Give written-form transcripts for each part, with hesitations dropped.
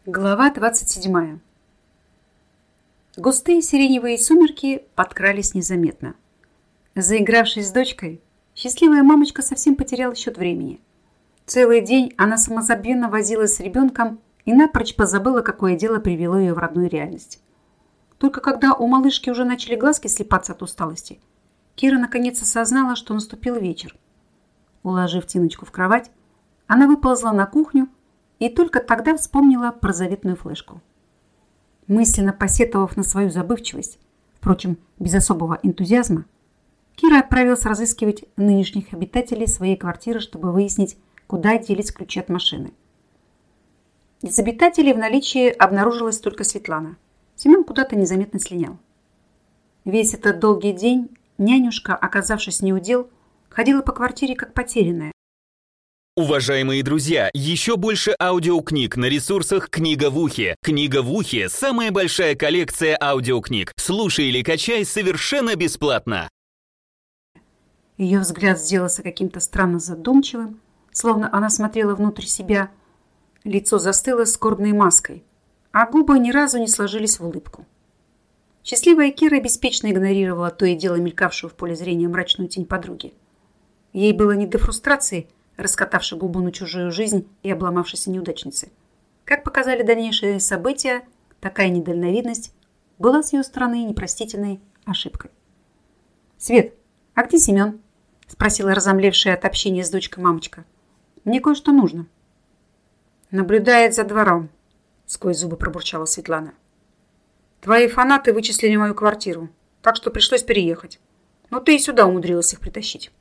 Глава 27. Густые сиреневые сумерки подкрались незаметно. Заигравшись с дочкой, счастливая мамочка совсем потеряла счет времени. Целый день она самозабвенно возилась с ребенком и напрочь позабыла, какое дело привело ее в родную реальность. Только когда у малышки уже начали глазки слипаться от усталости, Кира наконец осознала, что наступил вечер. Уложив Тиночку в кровать, она выползла на кухню и только тогда вспомнила про заветную флешку. Мысленно посетовав на свою забывчивость, впрочем, без особого энтузиазма, Кира отправилась разыскивать нынешних обитателей своей квартиры, чтобы выяснить, куда делись ключи от машины. Из обитателей в наличии обнаружилась только Светлана. Семен куда-то незаметно слинял. Весь этот долгий день нянюшка, оказавшись неудел, ходила по квартире как потерянная. Уважаемые друзья, еще больше аудиокниг на ресурсах «Книга в ухе». «Книга в ухе» — самая большая коллекция аудиокниг. Слушай или качай совершенно бесплатно. Ее взгляд сделался каким-то странно задумчивым, словно она смотрела внутрь себя. Лицо застыло скорбной маской, а губы ни разу не сложились в улыбку. Счастливая Кира беспечно игнорировала то и дело мелькавшую в поле зрения мрачную тень подруги. Ей было не до фрустрации, раскатавшей губу на чужую жизнь и обломавшейся неудачницы. Как показали дальнейшие события, такая недальновидность была с ее стороны непростительной ошибкой. «Свет, а где Семен?» – спросила разомлевшая от общения с дочкой мамочка. «Мне кое-что нужно». «Наблюдает за двором», – сквозь зубы пробурчала Светлана. «Твои фанаты вычислили мою квартиру, так что пришлось переехать. Но ты и сюда умудрилась их притащить.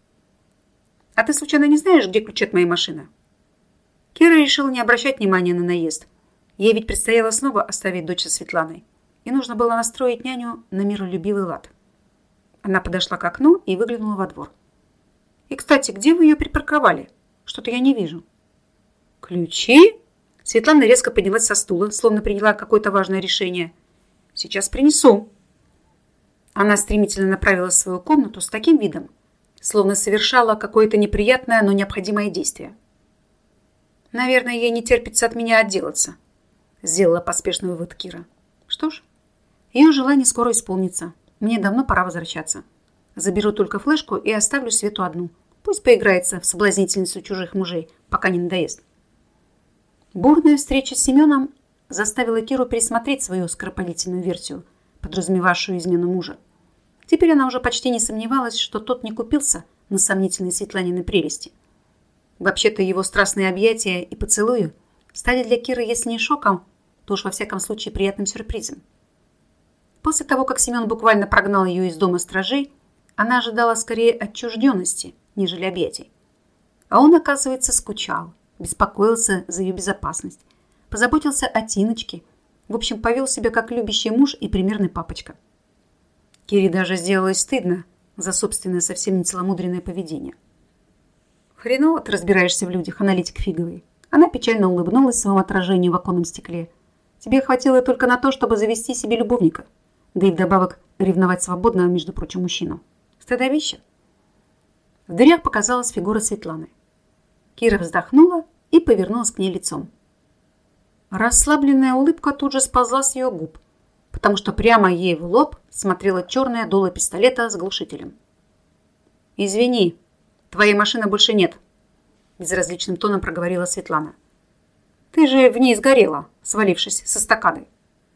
А ты случайно не знаешь, где ключи от моей машины?» Кира решила не обращать внимания на наезд. Ей ведь предстояло снова оставить дочь со Светланой, и нужно было настроить няню на миролюбивый лад. Она подошла к окну и выглянула во двор. «И, кстати, где вы ее припарковали? Что-то я не вижу». «Ключи?» Светлана резко поднялась со стула, словно приняла какое-то важное решение. «Сейчас принесу». Она стремительно направилась в свою комнату с таким видом, словно совершала какое-то неприятное, но необходимое действие. «Наверное, ей не терпится от меня отделаться», — сделала поспешный вывод Кира. «Что ж, ее желание скоро исполнится. Мне давно пора возвращаться. Заберу только флешку и оставлю Свету одну. Пусть поиграется в соблазнительницу чужих мужей, пока не надоест». Бурная встреча с Семеном заставила Киру пересмотреть свою скоропалительную версию, подразумевавшую измену мужа. Теперь она уже почти не сомневалась, что тот не купился на сомнительные Светланины прелести. Вообще-то его страстные объятия и поцелуи стали для Киры, если не шоком, то уж во всяком случае приятным сюрпризом. После того, как Семен буквально прогнал ее из дома стражей, она ожидала скорее отчужденности, нежели объятий. А он, оказывается, скучал, беспокоился за ее безопасность, позаботился о Тиночке, в общем, повел себя как любящий муж и примерный папочка. Кире даже сделалось стыдно за собственное совсем нецеломудренное поведение. «Хреново ты разбираешься в людях, аналитик фиговый». Она печально улыбнулась своему отражению в оконном стекле. «Тебе хватило только на то, чтобы завести себе любовника, да и вдобавок ревновать свободного, между прочим, мужчину. Стыдовище». В дверях показалась фигура Светланы. Кира вздохнула и повернулась к ней лицом. Расслабленная улыбка тут же сползла с ее губ, потому что прямо ей в лоб смотрела черное дуло пистолета с глушителем. «Извини, твоей машины больше нет», – безразличным тоном проговорила Светлана. «Ты же в ней сгорела, свалившись со эстакады».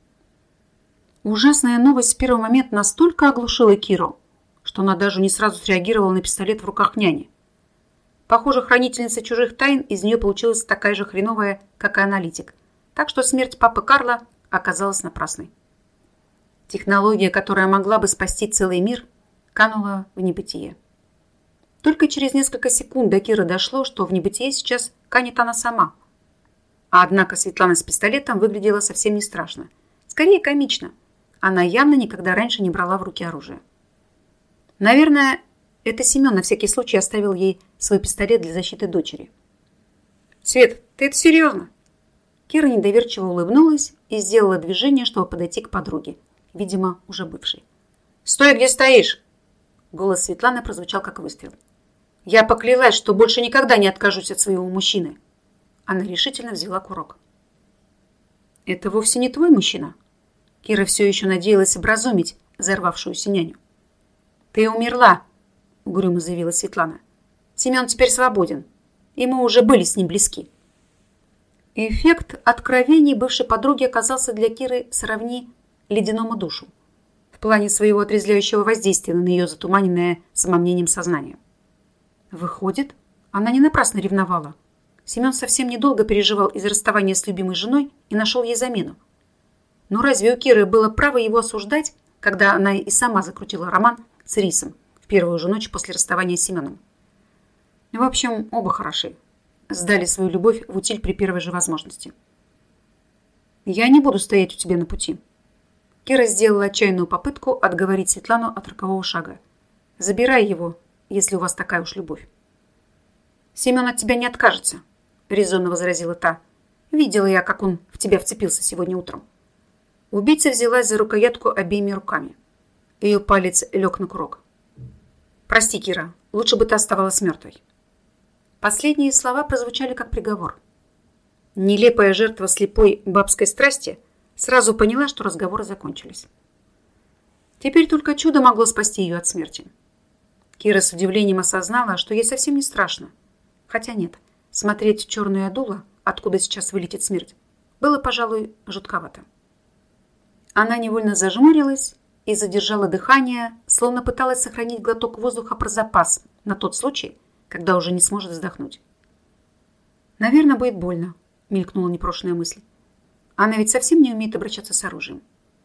Ужасная новость в первый момент настолько оглушила Киру, что она даже не сразу среагировала на пистолет в руках няни. Похоже, хранительница чужих тайн из нее получилась такая же хреновая, как и аналитик, так что смерть папы Карла оказалась напрасной. Технология, которая могла бы спасти целый мир, канула в небытие. Только через несколько секунд до Киры дошло, что в небытие сейчас канет она сама. Однако Светлана с пистолетом выглядела совсем не страшно. Скорее комично. Она явно никогда раньше не брала в руки оружие. Наверное, это Семен на всякий случай оставил ей свой пистолет для защиты дочери. «Свет, ты это серьезно?» Кира недоверчиво улыбнулась и сделала движение, чтобы подойти к подруге, видимо, уже бывшей. «Стой, где стоишь!» Голос Светланы прозвучал, как выстрел. «Я поклялась, что больше никогда не откажусь от своего мужчины!» Она решительно взяла курок. Это вовсе не твой мужчина. Кира все еще надеялась образумить взорвавшуюся няню. Ты умерла, угрюмо заявила Светлана. Семен теперь свободен, и мы уже были с ним близки. Эффект откровений бывшей подруги оказался для Киры сродни ледяному душу в плане своего отрезвляющего воздействия на ее затуманенное самомнением сознание. Выходит, она не напрасно ревновала. Семен совсем недолго переживал из-за расставания с любимой женой и нашел ей замену. Но разве у Киры было право его осуждать, когда она и сама закрутила роман с Рисом в первую же ночь после расставания с Семеном? В общем, оба хороши. Сдали свою любовь в утиль при первой же возможности. «Я не буду стоять у тебя на пути». Кира сделала отчаянную попытку отговорить Светлану от рокового шага. «Забирай его, если у вас такая уж любовь». «Семен от тебя не откажется», — резонно возразила та. «Видела я, как он в тебя вцепился сегодня утром». Убийца взялась за рукоятку обеими руками. Ее палец лег на курок. «Прости, Кира, лучше бы ты оставалась мертвой». Последние слова прозвучали как приговор. Нелепая жертва слепой бабской страсти сразу поняла, что разговоры закончились. Теперь только чудо могло спасти ее от смерти. Кира с удивлением осознала, что ей совсем не страшно. Хотя нет, смотреть в черное дуло, откуда сейчас вылетит смерть, было, пожалуй, жутковато. Она невольно зажмурилась и задержала дыхание, словно пыталась сохранить глоток воздуха про запас на тот случай, когда уже не сможет вздохнуть. «Наверное, будет больно», — мелькнула непрошенная мысль. «Она ведь совсем не умеет обращаться с оружием».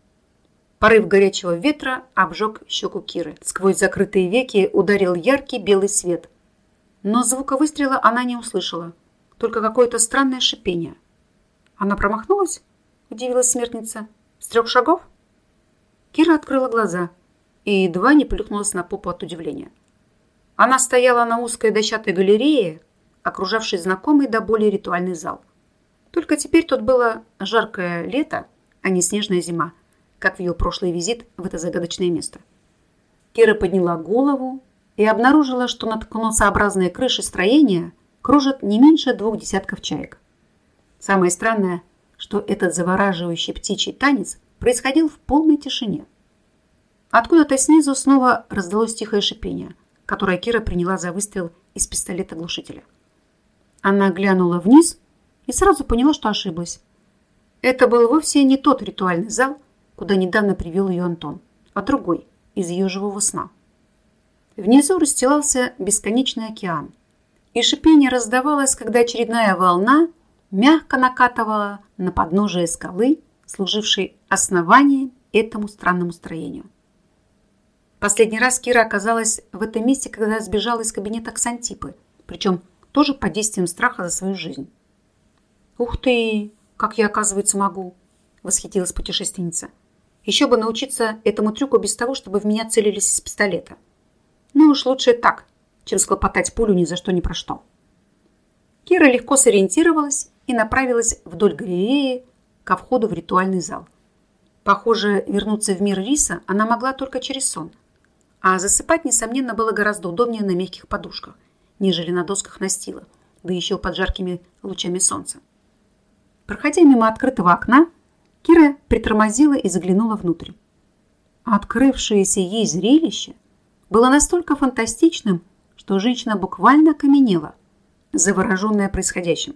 Порыв горячего ветра обжег щеку Киры. Сквозь закрытые веки ударил яркий белый свет. Но звука выстрела она не услышала, только какое-то странное шипение. «Она промахнулась?» — удивилась смертница. «С 3 шагов?» Кира открыла глаза и едва не плюхнулась на попу от удивления. Она стояла на узкой дощатой галерее, окружавшей знакомый до боли ритуальный зал. Только теперь тут было жаркое лето, а не снежная зима, как в ее прошлый визит в это загадочное место. Кира подняла голову и обнаружила, что над конусообразной крышей строения кружат не меньше 2 десятков чаек. Самое странное, что этот завораживающий птичий танец происходил в полной тишине. Откуда-то снизу снова раздалось тихое шипение, которое Кира приняла за выстрел из пистолета-глушителя. Она глянула вниз и сразу поняла, что ошиблась. Это был вовсе не тот ритуальный зал, куда недавно привел ее Антон, а другой, из ее живого сна. Внизу расстилался бесконечный океан, и шипение раздавалось, когда очередная волна мягко накатывала на подножие скалы, служившей основанием этому странному строению. Последний раз Кира оказалась в этом месте, когда сбежала из кабинета Ксантипы, причем тоже под действием страха за свою жизнь. «Ух ты! Как я, оказывается, могу!» — восхитилась путешественница. «Еще бы научиться этому трюку без того, чтобы в меня целились из пистолета. Ну уж лучше так, чем схлопотать пулю ни за что ни про что». Кира легко сориентировалась и направилась вдоль галереи ко входу в ритуальный зал. Похоже, вернуться в мир Риса она могла только через сон. А засыпать, несомненно, было гораздо удобнее на мягких подушках, нежели на досках настила, да еще под жаркими лучами солнца. Проходя мимо открытого окна, Кира притормозила и заглянула внутрь. Открывшееся ей зрелище было настолько фантастичным, что женщина буквально окаменела, завороженная происходящим.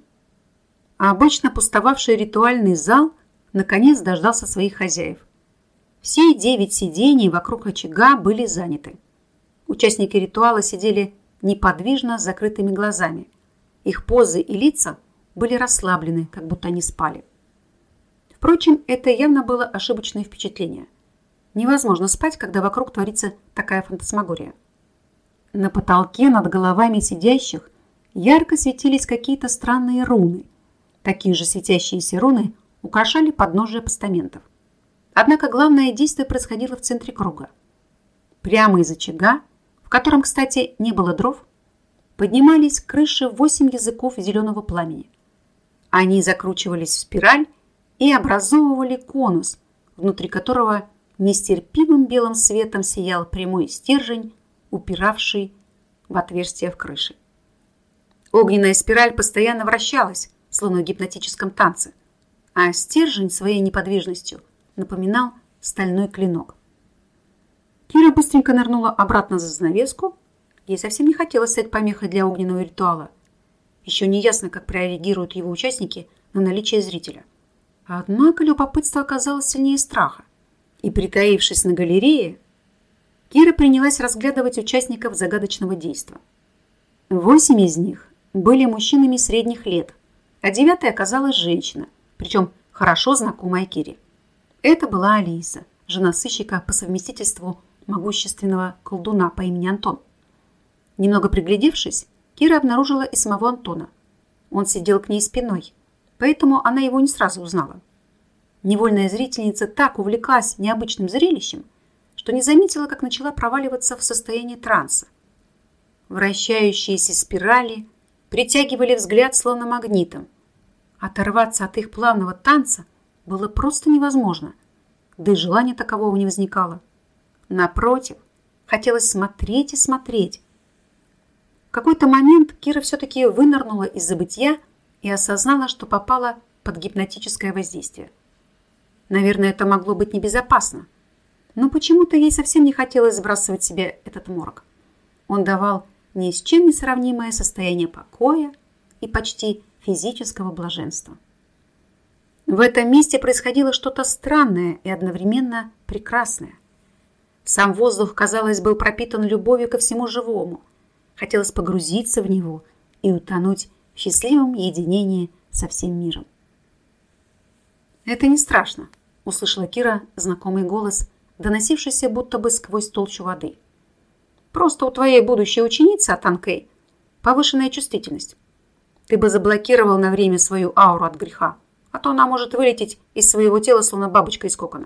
А обычно пустовавший ритуальный зал наконец дождался своих хозяев. Все 9 сидений вокруг очага были заняты. Участники ритуала сидели неподвижно с закрытыми глазами. Их позы и лица были расслаблены, как будто они спали. Впрочем, это явно было ошибочное впечатление. Невозможно спать, когда вокруг творится такая фантасмагория. На потолке над головами сидящих ярко светились какие-то странные руны. Такие же светящиеся руны украшали подножие постаментов. Однако главное действие происходило в центре круга. Прямо из очага, в котором, кстати, не было дров, поднимались к крыше 8 языков зеленого пламени. Они закручивались в спираль и образовывали конус, внутри которого нестерпимым белым светом сиял прямой стержень, упиравший в отверстие в крыше. Огненная спираль постоянно вращалась, словно в гипнотическом танце. а стержень своей неподвижностью напоминал стальной клинок. Кира быстренько нырнула обратно за занавеску. Ей совсем не хотелось стать помехой для огненного ритуала. Еще не ясно, как прореагируют его участники на наличие зрителя. Однако любопытство оказалось сильнее страха. И, притаившись на галерее, Кира принялась разглядывать участников загадочного действа. 8 из них были мужчинами средних лет, а 9-й оказалась женщина, причем хорошо знакомая Кире. Это была Алиса, жена сыщика по совместительству могущественного колдуна по имени Антон. Немного приглядевшись, Кира обнаружила и самого Антона. Он сидел к ней спиной, поэтому она его не сразу узнала. Невольная зрительница так увлеклась необычным зрелищем, что не заметила, как начала проваливаться в состояние транса. Вращающиеся спирали притягивали взгляд словно магнитом. Оторваться от их плавного танца было просто невозможно, да и желания такового не возникало. Напротив, хотелось смотреть и смотреть. В какой-то момент Кира все-таки вынырнула из забытья и осознала, что попала под гипнотическое воздействие. Наверное, это могло быть небезопасно, но почему-то ей совсем не хотелось сбрасывать с себя этот морок. Он давал ни с чем не сравнимое состояние покоя и почти физического блаженства. В этом месте происходило что-то странное и одновременно прекрасное. Сам воздух, казалось, был пропитан любовью ко всему живому. Хотелось погрузиться в него и утонуть в счастливом единении со всем миром. «Это не страшно», — услышала Кира знакомый голос, доносившийся будто бы сквозь толщу воды. «Просто у твоей будущей ученицы, Атан Кэй, повышенная чувствительность. Ты бы заблокировал на время свою ауру от греха, а то она может вылететь из своего тела, словно бабочка из кокона».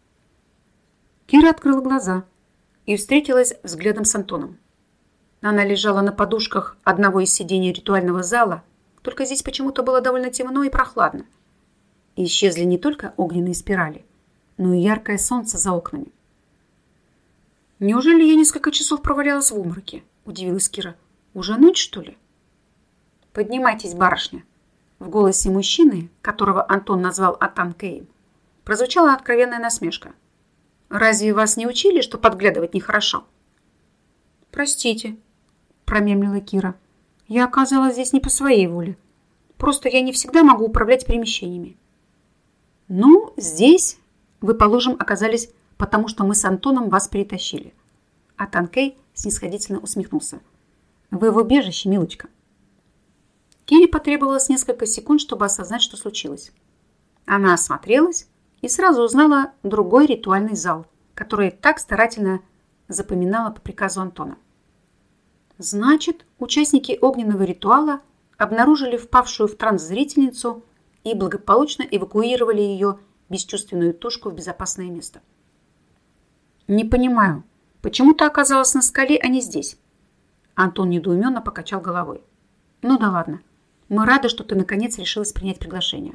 Кира открыла глаза и встретилась взглядом с Антоном. Она лежала на подушках одного из сидений ритуального зала, только здесь почему-то было довольно темно и прохладно. И исчезли не только огненные спирали, но и яркое солнце за окнами. «Неужели я несколько часов провалялась в обмороке?» – удивилась Кира. «Уже ночь, что ли?» «Поднимайтесь, барышня!» В голосе мужчины, которого Антон назвал Атан Кэем, прозвучала откровенная насмешка. «Разве вас не учили, что подглядывать нехорошо?» «Простите», – промямлила Кира. «Я оказалась здесь не по своей воле. Просто я не всегда могу управлять перемещениями». «Ну, здесь вы, положим, оказались, потому что мы с Антоном вас перетащили». Атан Кэй снисходительно усмехнулся. «Вы в убежище, милочка». Кире потребовалось несколько секунд, чтобы осознать, что случилось. Она осмотрелась и сразу узнала другой ритуальный зал, который так старательно запоминала по приказу Антона. Значит, участники огненного ритуала обнаружили впавшую в транс зрительницу и благополучно эвакуировали ее бесчувственную тушку в безопасное место. «Не понимаю, почему ты оказалась на скале, а не здесь?» Антон недоуменно покачал головой. «Ну да ладно, мы рады, что ты наконец решилась принять приглашение».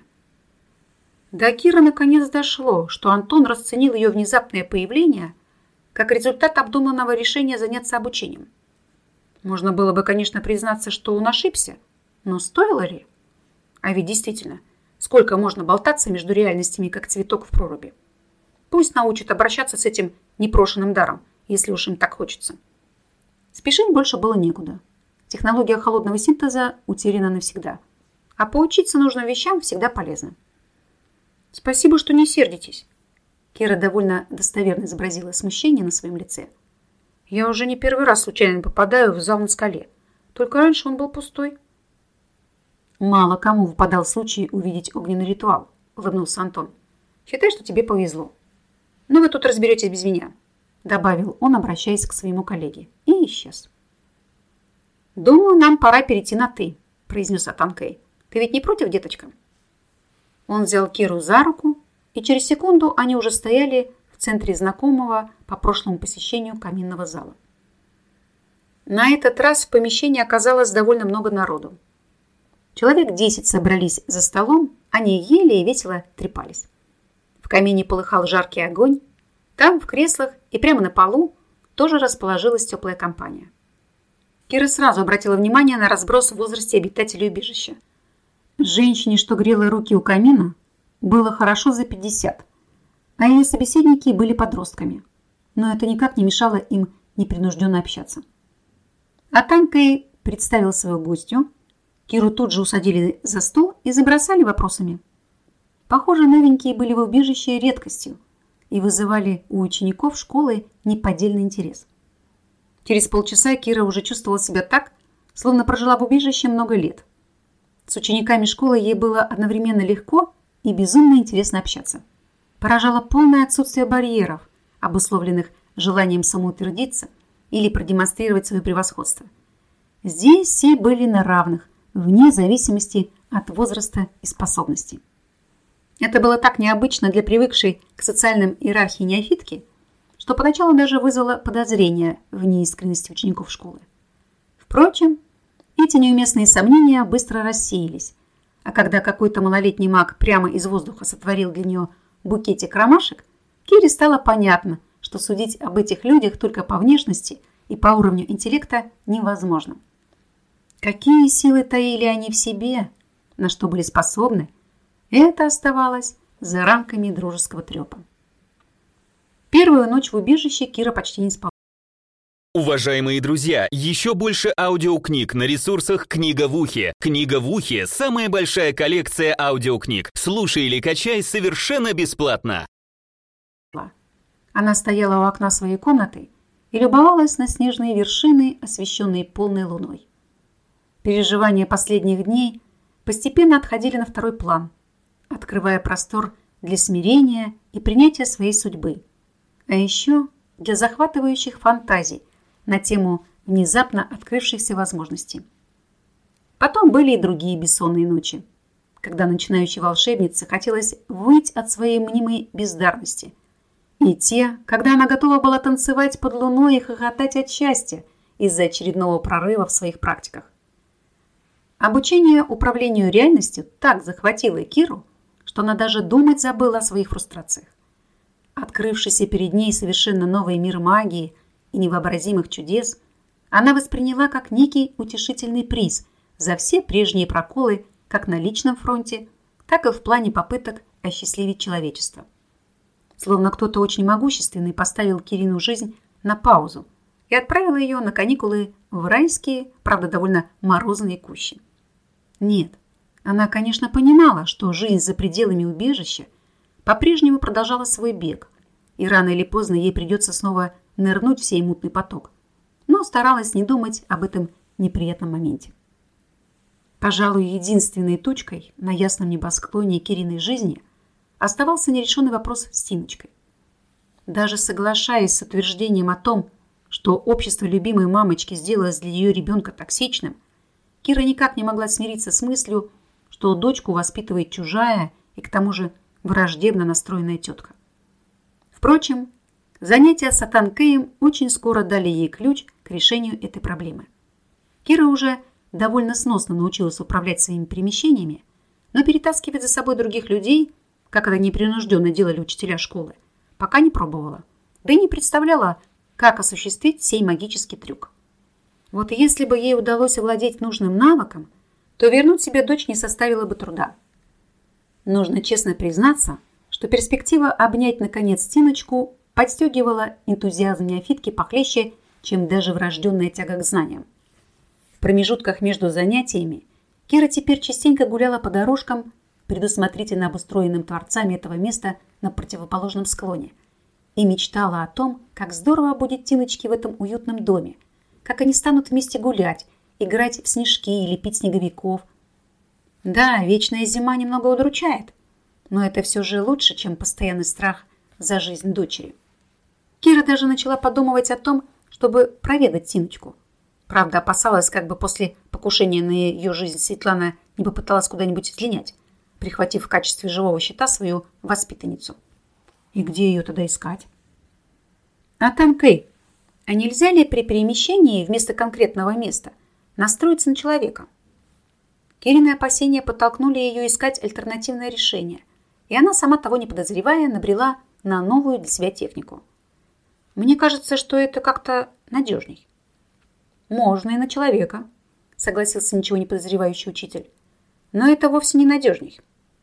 До Киры наконец дошло, что Антон расценил ее внезапное появление как результат обдуманного решения заняться обучением. Можно было бы, конечно, признаться, что он ошибся, но стоило ли? А ведь действительно, сколько можно болтаться между реальностями, как цветок в проруби? Пусть научат обращаться с этим непрошенным даром, если уж им так хочется. Спешить больше было некуда. Технология холодного синтеза утеряна навсегда. А поучиться нужным вещам всегда полезно. «Спасибо, что не сердитесь». Кира довольно достоверно изобразила смущение на своем лице. «Я уже не первый раз случайно попадаю в зал на скале. Только раньше он был пустой». «Мало кому выпадал случай увидеть огненный ритуал», — улыбнулся Антон. «Считай, что тебе повезло. Но вы тут разберетесь без меня», — добавил он, обращаясь к своему коллеге, и исчез. «Думаю, нам пора перейти на «ты», — произнес Атан Кэй. «Ты ведь не против, деточка?» Он взял Киру за руку, и через секунду они уже стояли в центре знакомого по прошлому посещению каминного зала. На этот раз в помещении оказалось довольно много народу. Человек 10 собрались за столом, они ели и весело трепались. В камине полыхал жаркий огонь, там, в креслах и прямо на полу, тоже расположилась теплая компания. Кира сразу обратила внимание на разброс в возрасте обитателей убежища. Женщине, что грела руки у камина, было хорошо за 50, а ее собеседники были подростками. Но это никак не мешало им непринужденно общаться. Атан Кэй представил свою гостью. Киру тут же усадили за стол и забросали вопросами. Похоже, новенькие были в убежище редкостью и вызывали у учеников школы неподдельный интерес. Через полчаса Кира уже чувствовала себя так, словно прожила в убежище много лет. С учениками школы ей было одновременно легко и безумно интересно общаться. Поражало полное отсутствие барьеров, обусловленных желанием самоутвердиться или продемонстрировать свое превосходство. Здесь все были на равных, вне зависимости от возраста и способностей. Это было так необычно для привыкшей к социальным иерархии неофитки, что поначалу даже вызвало подозрение в неискренности учеников школы. Впрочем, эти неуместные сомнения быстро рассеялись, а когда какой-то малолетний маг прямо из воздуха сотворил для нее букетик ромашек, Кире стало понятно, что судить об этих людях только по внешности и по уровню интеллекта невозможно. Какие силы таили они в себе, на что были способны, это оставалось за рамками дружеского трепа. Первую ночь в убежище Кира почти не спала. Уважаемые друзья, еще больше аудиокниг на ресурсах «Книга в ухе». «Книга в ухе» — самая большая коллекция аудиокниг. Слушай или качай совершенно бесплатно. Она стояла у окна своей комнаты и любовалась на снежные вершины, освещенные полной луной. Переживания последних дней постепенно отходили на второй план, открывая простор для смирения и принятия своей судьбы, а еще для захватывающих фантазий на тему внезапно открывшихся возможностей. Потом были и другие бессонные ночи, когда начинающей волшебнице хотелось выть от своей мнимой бездарности, и те, когда она готова была танцевать под луной и хохотать от счастья из-за очередного прорыва в своих практиках. Обучение управлению реальностью так захватило Киру, что она даже думать забыла о своих фрустрациях. Открывшийся перед ней совершенно новый мир магии и невообразимых чудес, она восприняла как некий утешительный приз за все прежние проколы как на личном фронте, так и в плане попыток осчастливить человечество. Словно кто-то очень могущественный поставил Кирину жизнь на паузу и отправил ее на каникулы в райские, правда, довольно морозные кущи. Нет, она, конечно, понимала, что жизнь за пределами убежища по-прежнему продолжала свой бег, и рано или поздно ей придется снова нырнуть в сей мутный поток, но старалась не думать об этом неприятном моменте. Пожалуй, единственной точкой на ясном небосклоне Кириной жизни оставался нерешенный вопрос с Тиночкой. Даже соглашаясь с утверждением о том, что общество любимой мамочки сделалось для ее ребенка токсичным, Кира никак не могла смириться с мыслью, что дочку воспитывает чужая и к тому же враждебно настроенная тетка. Впрочем, занятия с Атан Кэем очень скоро дали ей ключ к решению этой проблемы. Кира уже довольно сносно научилась управлять своими перемещениями, но перетаскивать за собой других людей, как это непринужденно делали учителя школы, пока не пробовала, да и не представляла, как осуществить сей магический трюк. Вот если бы ей удалось овладеть нужным навыком, то вернуть себе дочь не составило бы труда. Нужно честно признаться, что перспектива обнять наконец Тиночку подстегивала энтузиазм неофитки похлеще, чем даже врожденная тяга к знаниям. В промежутках между занятиями Кира теперь частенько гуляла по дорожкам, предусмотрительно обустроенным творцами этого места на противоположном склоне, и мечтала о том, как здорово будет Тиночке в этом уютном доме, как они станут вместе гулять, играть в снежки и лепить снеговиков. Да, вечная зима немного удручает, но это все же лучше, чем постоянный страх за жизнь дочери. Кира даже начала подумывать о том, чтобы проведать Тиночку. Правда, опасалась, как бы после покушения на ее жизнь Светлана не попыталась куда-нибудь слинять, прихватив в качестве живого щита свою воспитанницу. И где ее тогда искать? Атан Кэй, а нельзя ли при перемещении вместо конкретного места настроиться на человека? Кирины опасения подтолкнули ее искать альтернативное решение, и она, сама того не подозревая, набрела на новую для себя технику. Мне кажется, что это как-то надежней. Можно и на человека, согласился ничего не подозревающий учитель, но это вовсе не надежней.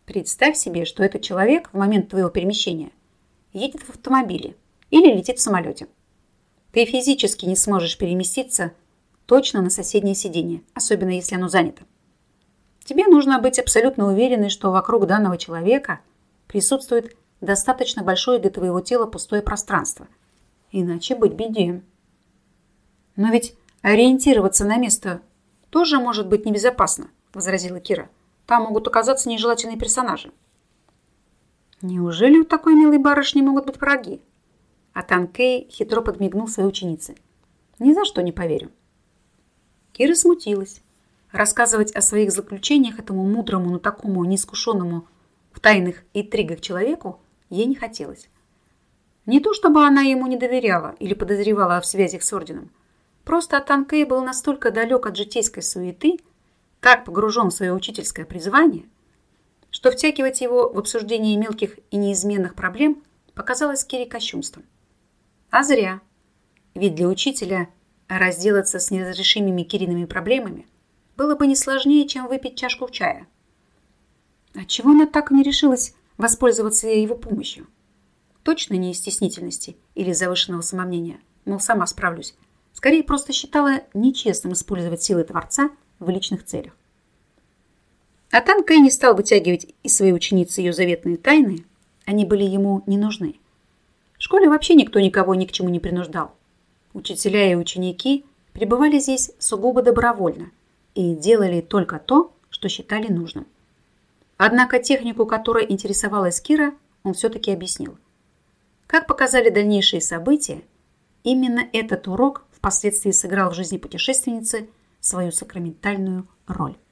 Представь себе, что этот человек в момент твоего перемещения едет в автомобиле или летит в самолете. Ты физически не сможешь переместиться точно на соседнее сиденье, особенно если оно занято. Тебе нужно быть абсолютно уверенной, что вокруг данного человека присутствует достаточно большое для твоего тела пустое пространство. Иначе быть беде. Но ведь ориентироваться на место тоже может быть небезопасно, возразила Кира. Там могут оказаться нежелательные персонажи. Неужели у такой милой барышни могут быть враги? А Танкей хитро подмигнул своей ученице. Ни за что не поверю. Кира смутилась. Рассказывать о своих заключениях этому мудрому, но такому неискушенному в тайных интригах человеку ей не хотелось. Не то, чтобы она ему не доверяла или подозревала в связях с орденом. Просто Танкей был настолько далек от житейской суеты, так погружен в свое учительское призвание, что втягивать его в обсуждение мелких и неизменных проблем показалось Кире кощунством. А зря. Ведь для учителя разделаться с неразрешимыми Кириными проблемами было бы не сложнее, чем выпить чашку чая. Отчего она так и не решилась воспользоваться его помощью? Точно не из стеснительности или завышенного самомнения, мол, сама справлюсь. Скорее, просто считала нечестным использовать силы Творца в личных целях. А Танкей не стал вытягивать из своей ученицы ее заветные тайны, они были ему не нужны. В школе вообще никто никого ни к чему не принуждал. Учителя и ученики пребывали здесь сугубо добровольно и делали только то, что считали нужным. Однако технику, которой интересовалась Кира, он все-таки объяснил. Как показали дальнейшие события, именно этот урок впоследствии сыграл в жизни путешественницы свою сакраментальную роль.